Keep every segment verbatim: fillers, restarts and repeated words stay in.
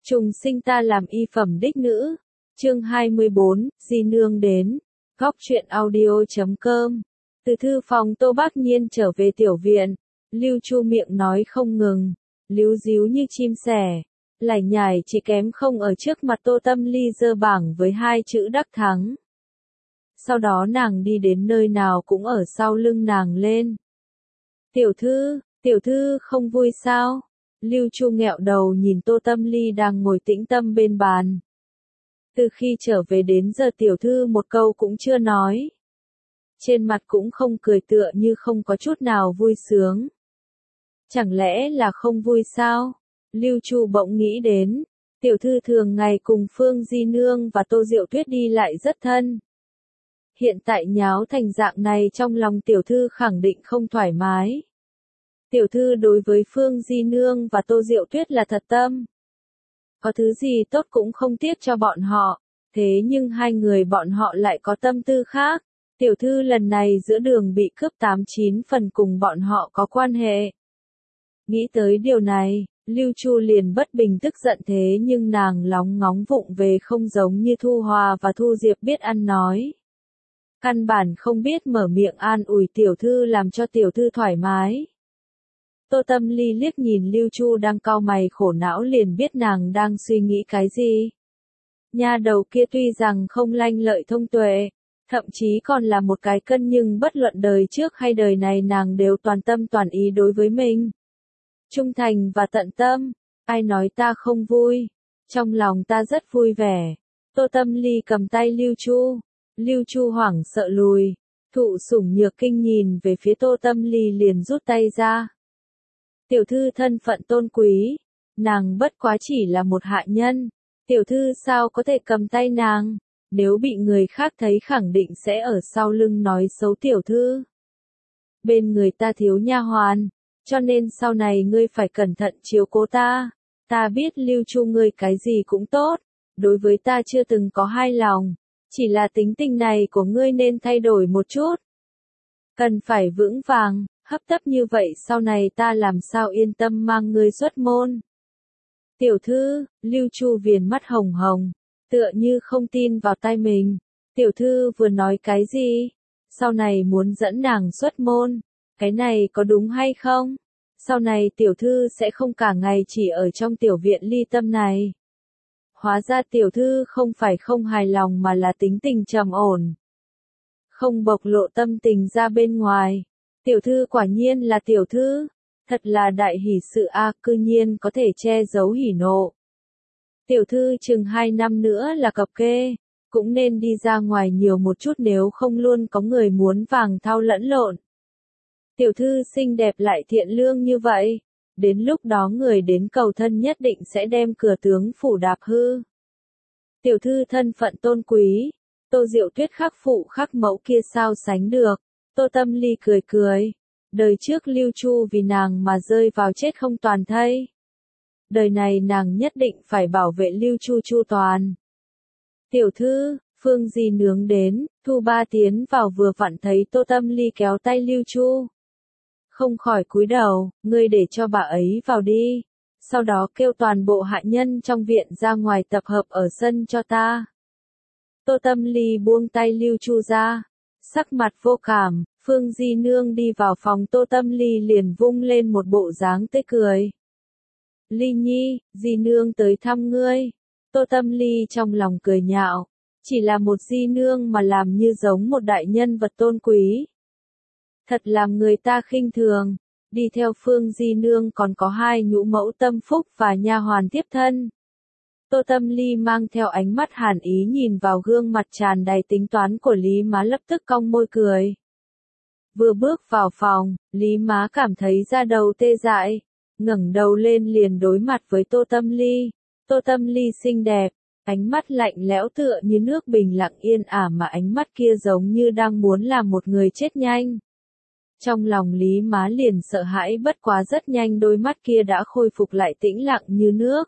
Trùng sinh ta làm y phẩm đích nữ. Chương hai mươi bốn, Di Nương đến. Góc truyện audio chấm com. Từ thư phòng Tô Bác Nhiên trở về tiểu viện, Lưu Chu miệng nói không ngừng, líu díu như chim sẻ, lải nhải chỉ kém không ở trước mặt Tô Tâm Ly giơ bảng với hai chữ đắc thắng. Sau đó nàng đi đến nơi nào cũng ở sau lưng nàng lên. Tiểu thư, tiểu thư không vui sao? Lưu Chu nghẹo đầu nhìn Tô Tâm Ly đang ngồi tĩnh tâm bên bàn. Từ khi trở về đến giờ tiểu thư một câu cũng chưa nói. Trên mặt cũng không cười, tựa như không có chút nào vui sướng. Chẳng lẽ là không vui sao? Lưu Chu bỗng nghĩ đến, tiểu thư thường ngày cùng Phương Di Nương và Tô Diệu Tuyết đi lại rất thân. Hiện tại nháo thành dạng này, trong lòng tiểu thư khẳng định không thoải mái. Tiểu thư đối với Phương Di Nương và Tô Diệu Tuyết là thật tâm. Có thứ gì tốt cũng không tiếc cho bọn họ, thế nhưng hai người bọn họ lại có tâm tư khác. Tiểu thư lần này giữa đường bị cướp tám chín phần cùng bọn họ có quan hệ. Nghĩ tới điều này, Lưu Chu liền bất bình tức giận, thế nhưng nàng lóng ngóng vụng về không giống như Thu Hòa và Thu Diệp biết ăn nói. Căn bản không biết mở miệng an ủi tiểu thư làm cho tiểu thư thoải mái. Tô Tâm Ly liếc nhìn Lưu Chu đang cau mày khổ não liền biết nàng đang suy nghĩ cái gì. Nha đầu kia tuy rằng không lanh lợi thông tuệ, thậm chí còn là một cái cân, nhưng bất luận đời trước hay đời này nàng đều toàn tâm toàn ý đối với mình. Trung thành và tận tâm, ai nói ta không vui, trong lòng ta rất vui vẻ. Tô Tâm Ly cầm tay Lưu Chu, Lưu Chu hoảng sợ lùi, thụ sủng nhược kinh nhìn về phía Tô Tâm Ly liền rút tay ra. Tiểu thư thân phận tôn quý, nàng bất quá chỉ là một hạ nhân, tiểu thư sao có thể cầm tay nàng, nếu bị người khác thấy khẳng định sẽ ở sau lưng nói xấu tiểu thư. Bên người ta thiếu nha hoàn, cho nên sau này ngươi phải cẩn thận chiếu cố ta. Ta biết Lưu Chu ngươi cái gì cũng tốt, đối với ta chưa từng có hai lòng, chỉ là tính tình này của ngươi nên thay đổi một chút. Cần phải vững vàng, hấp tấp như vậy sau này ta làm sao yên tâm mang ngươi xuất môn. Tiểu thư, Lưu Chu viền mắt hồng hồng, tựa như không tin vào tai mình. Tiểu thư vừa nói cái gì? Sau này muốn dẫn nàng xuất môn, cái này có đúng hay không? Sau này tiểu thư sẽ không cả ngày chỉ ở trong tiểu viện ly tâm này. Hóa ra tiểu thư không phải không hài lòng mà là tính tình trầm ổn, không bộc lộ tâm tình ra bên ngoài. Tiểu thư quả nhiên là tiểu thư, thật là đại hỷ sự a, cư nhiên có thể che giấu hỉ nộ. Tiểu thư chừng hai năm nữa là cập kê, cũng nên đi ra ngoài nhiều một chút, nếu không luôn có người muốn vàng thau lẫn lộn. Tiểu thư xinh đẹp lại thiện lương như vậy, đến lúc đó người đến cầu thân nhất định sẽ đem cửa tướng phủ đạp hư. Tiểu thư thân phận tôn quý, Tô Diệu Tuyết khắc phụ khắc mẫu kia sao sánh được. Tô Tâm Ly cười cười, đời trước Lưu Chu vì nàng mà rơi vào chết không toàn thây. Đời này nàng nhất định phải bảo vệ Lưu Chu chu toàn. Tiểu thư, Phương Di Nương đến, Thu Ba tiến vào vừa vặn thấy Tô Tâm Ly kéo tay Lưu Chu. Không khỏi cúi đầu, ngươi để cho bà ấy vào đi, sau đó kêu toàn bộ hạ nhân trong viện ra ngoài tập hợp ở sân cho ta. Tô Tâm Ly buông tay Lưu Chu ra, sắc mặt vô cảm. Phương Di Nương đi vào phòng Tô Tâm Ly liền vung lên một bộ dáng tươi cười. Ly Nhi, Di Nương tới thăm ngươi. Tô Tâm Ly trong lòng cười nhạo, chỉ là một Di Nương mà làm như giống một đại nhân vật tôn quý. Thật làm người ta khinh thường. Đi theo Phương Di Nương còn có hai nhũ mẫu Tâm Phúc và nha hoàn tiếp thân. Tô Tâm Ly mang theo ánh mắt hàn ý nhìn vào gương mặt tràn đầy tính toán của Lý Má, lập tức cong môi cười. Vừa bước vào phòng, Lý Má cảm thấy da đầu tê dại, ngẩng đầu lên liền đối mặt với Tô Tâm Ly. Tô Tâm Ly xinh đẹp, ánh mắt lạnh lẽo tựa như nước bình lặng yên ả, mà ánh mắt kia giống như đang muốn làm một người chết nhanh. Trong lòng Lý Má liền sợ hãi, bất quá rất nhanh đôi mắt kia đã khôi phục lại tĩnh lặng như nước.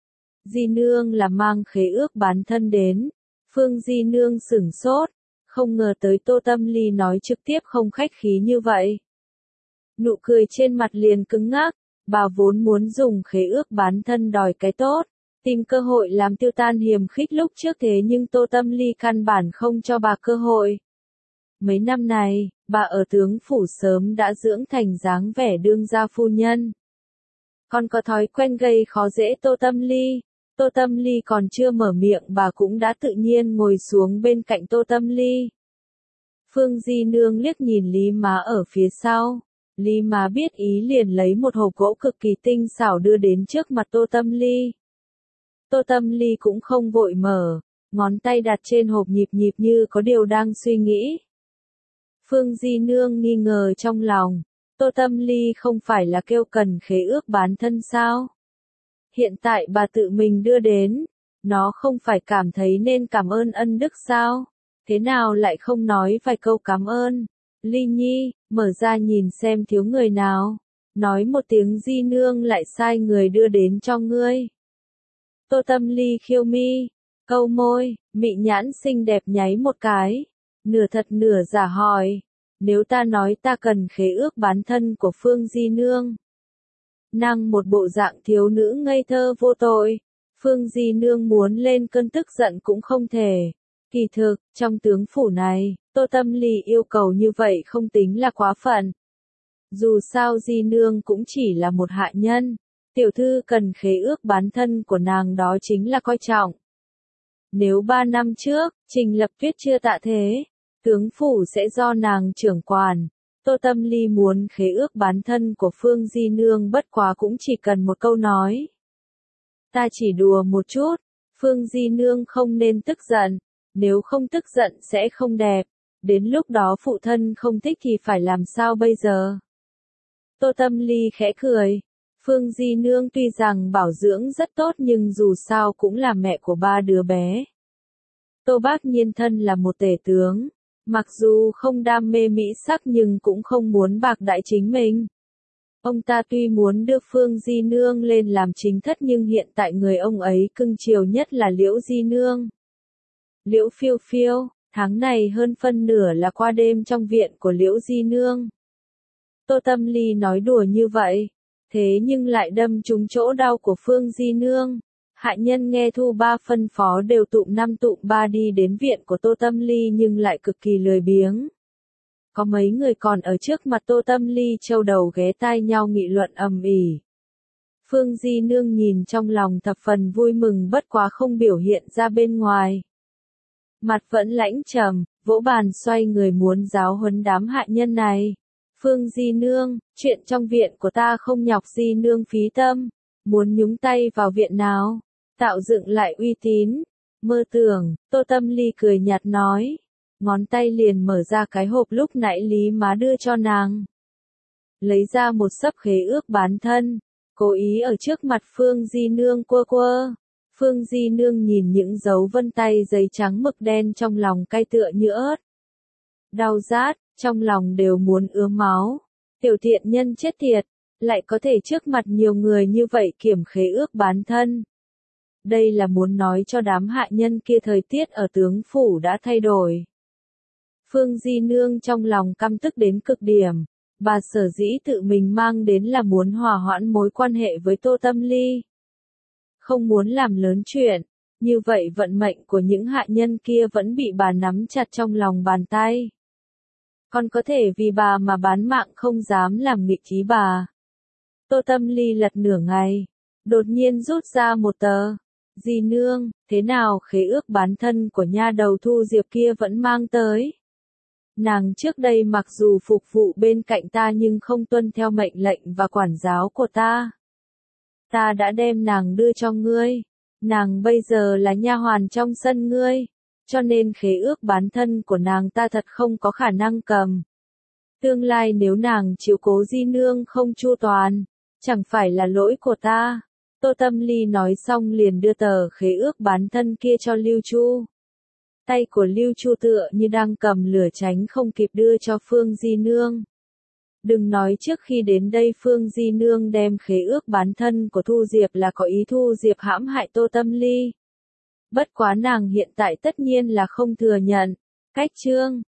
Di Nương là mang khế ước bán thân đến. Phương Di Nương sửng sốt, không ngờ tới Tô Tâm Ly nói trực tiếp không khách khí như vậy. Nụ cười trên mặt liền cứng ngắc, bà vốn muốn dùng khế ước bán thân đòi cái tốt, tìm cơ hội làm tiêu tan hiềm khích lúc trước thế nhưng Tô Tâm Ly căn bản không cho bà cơ hội. Mấy năm này, bà ở tướng phủ sớm đã dưỡng thành dáng vẻ đương gia phu nhân. Còn có thói quen gây khó dễ Tô Tâm Ly. Tô Tâm Ly còn chưa mở miệng bà cũng đã tự nhiên ngồi xuống bên cạnh Tô Tâm Ly. Phương Di Nương liếc nhìn Lý Má ở phía sau. Lý Má biết ý liền lấy một hộp gỗ cực kỳ tinh xảo đưa đến trước mặt Tô Tâm Ly. Tô Tâm Ly cũng không vội mở, ngón tay đặt trên hộp nhịp nhịp như có điều đang suy nghĩ. Phương Di Nương nghi ngờ trong lòng, Tô Tâm Ly không phải là kêu cần khế ước bán thân sao? Hiện tại bà tự mình đưa đến, nó không phải cảm thấy nên cảm ơn ân đức sao? Thế nào lại không nói vài câu cảm ơn? Ly Nhi, mở ra nhìn xem thiếu người nào. Nói một tiếng Di Nương lại sai người đưa đến cho ngươi. Tô Tâm Ly khiêu mi, câu môi, mị nhãn xinh đẹp nháy một cái. Nửa thật nửa giả hỏi. Nếu ta nói ta cần khế ước bán thân của Phương Di Nương. Nàng một bộ dạng thiếu nữ ngây thơ vô tội. Phương Di Nương muốn lên cơn tức giận cũng không thể. Kỳ thực, trong tướng phủ này, Tô Tâm Ly yêu cầu như vậy không tính là quá phận. Dù sao Di Nương cũng chỉ là một hạ nhân. Tiểu thư cần khế ước bán thân của nàng đó chính là coi trọng. Nếu ba năm trước, Trình Lập Tuyết chưa tạ thế, tướng phủ sẽ do nàng trưởng quản. Tô Tâm Ly muốn khế ước bán thân của Phương Di Nương bất quá cũng chỉ cần một câu nói. Ta chỉ đùa một chút, Phương Di Nương không nên tức giận, nếu không tức giận sẽ không đẹp, đến lúc đó phụ thân không thích thì phải làm sao bây giờ? Tô Tâm Ly khẽ cười, Phương Di Nương tuy rằng bảo dưỡng rất tốt nhưng dù sao cũng là mẹ của ba đứa bé. Tô Bác Nhiên thân là một tể tướng. Mặc dù không đam mê mỹ sắc nhưng cũng không muốn bạc đãi chính mình. Ông ta tuy muốn đưa Phương Di Nương lên làm chính thất nhưng hiện tại người ông ấy cưng chiều nhất là Liễu Di Nương. Liễu Phiêu Phiêu, tháng này hơn phân nửa là qua đêm trong viện của Liễu Di Nương. Tô Tâm Ly nói đùa như vậy, thế nhưng lại đâm trúng chỗ đau của Phương Di Nương. Hạ nhân nghe thu ba phân phó đều tụm năm tụm ba đi đến viện của Tô Tâm Ly nhưng lại cực kỳ lười biếng. Có mấy người còn ở trước mặt Tô Tâm Ly châu đầu ghé tai nhau nghị luận ầm ĩ. Phương Di Nương nhìn trong lòng thập phần vui mừng bất quá không biểu hiện ra bên ngoài. Mặt vẫn lãnh trầm, vỗ bàn xoay người muốn giáo huấn đám hạ nhân này. Phương Di Nương, chuyện trong viện của ta không nhọc Di Nương phí tâm, muốn nhúng tay vào viện nào? Tạo dựng lại uy tín. Mơ tưởng, Tô Tâm Ly cười nhạt nói. Ngón tay liền mở ra cái hộp lúc nãy Lý Má đưa cho nàng. Lấy ra một xấp khế ước bán thân. Cố ý ở trước mặt Phương Di Nương quơ quơ. Phương Di Nương nhìn những dấu vân tay giấy trắng mực đen trong lòng cay tựa như ớt. Đau rát, trong lòng đều muốn ứa máu. Tiểu thiện nhân chết tiệt, lại có thể trước mặt nhiều người như vậy kiểm khế ước bán thân. Đây là muốn nói cho đám hạ nhân kia thời tiết ở tướng phủ đã thay đổi. Phương Di Nương trong lòng căm tức đến cực điểm, bà sở dĩ tự mình mang đến là muốn hòa hoãn mối quan hệ với Tô Tâm Ly. Không muốn làm lớn chuyện, như vậy vận mệnh của những hạ nhân kia vẫn bị bà nắm chặt trong lòng bàn tay. Còn có thể vì bà mà bán mạng không dám làm nghịch ý bà. Tô Tâm Ly lật nửa ngày, đột nhiên rút ra một tờ. Di Nương, thế nào khế ước bán thân của nha đầu Thu Diệp kia vẫn mang tới? Nàng trước đây mặc dù phục vụ bên cạnh ta nhưng không tuân theo mệnh lệnh và quản giáo của ta. Ta đã đem nàng đưa cho ngươi. Nàng bây giờ là nha hoàn trong sân ngươi. Cho nên khế ước bán thân của nàng ta thật không có khả năng cầm. Tương lai nếu nàng chiếu cố Di Nương không chu toàn, chẳng phải là lỗi của ta. Tô Tâm Ly nói xong liền đưa tờ khế ước bán thân kia cho Lưu Chu. Tay của Lưu Chu tựa như đang cầm lửa tránh không kịp đưa cho Phương Di Nương. Đừng nói trước khi đến đây Phương Di Nương đem khế ước bán thân của Thu Diệp là có ý Thu Diệp hãm hại Tô Tâm Ly. Bất quá nàng hiện tại tất nhiên là không thừa nhận. Cách chương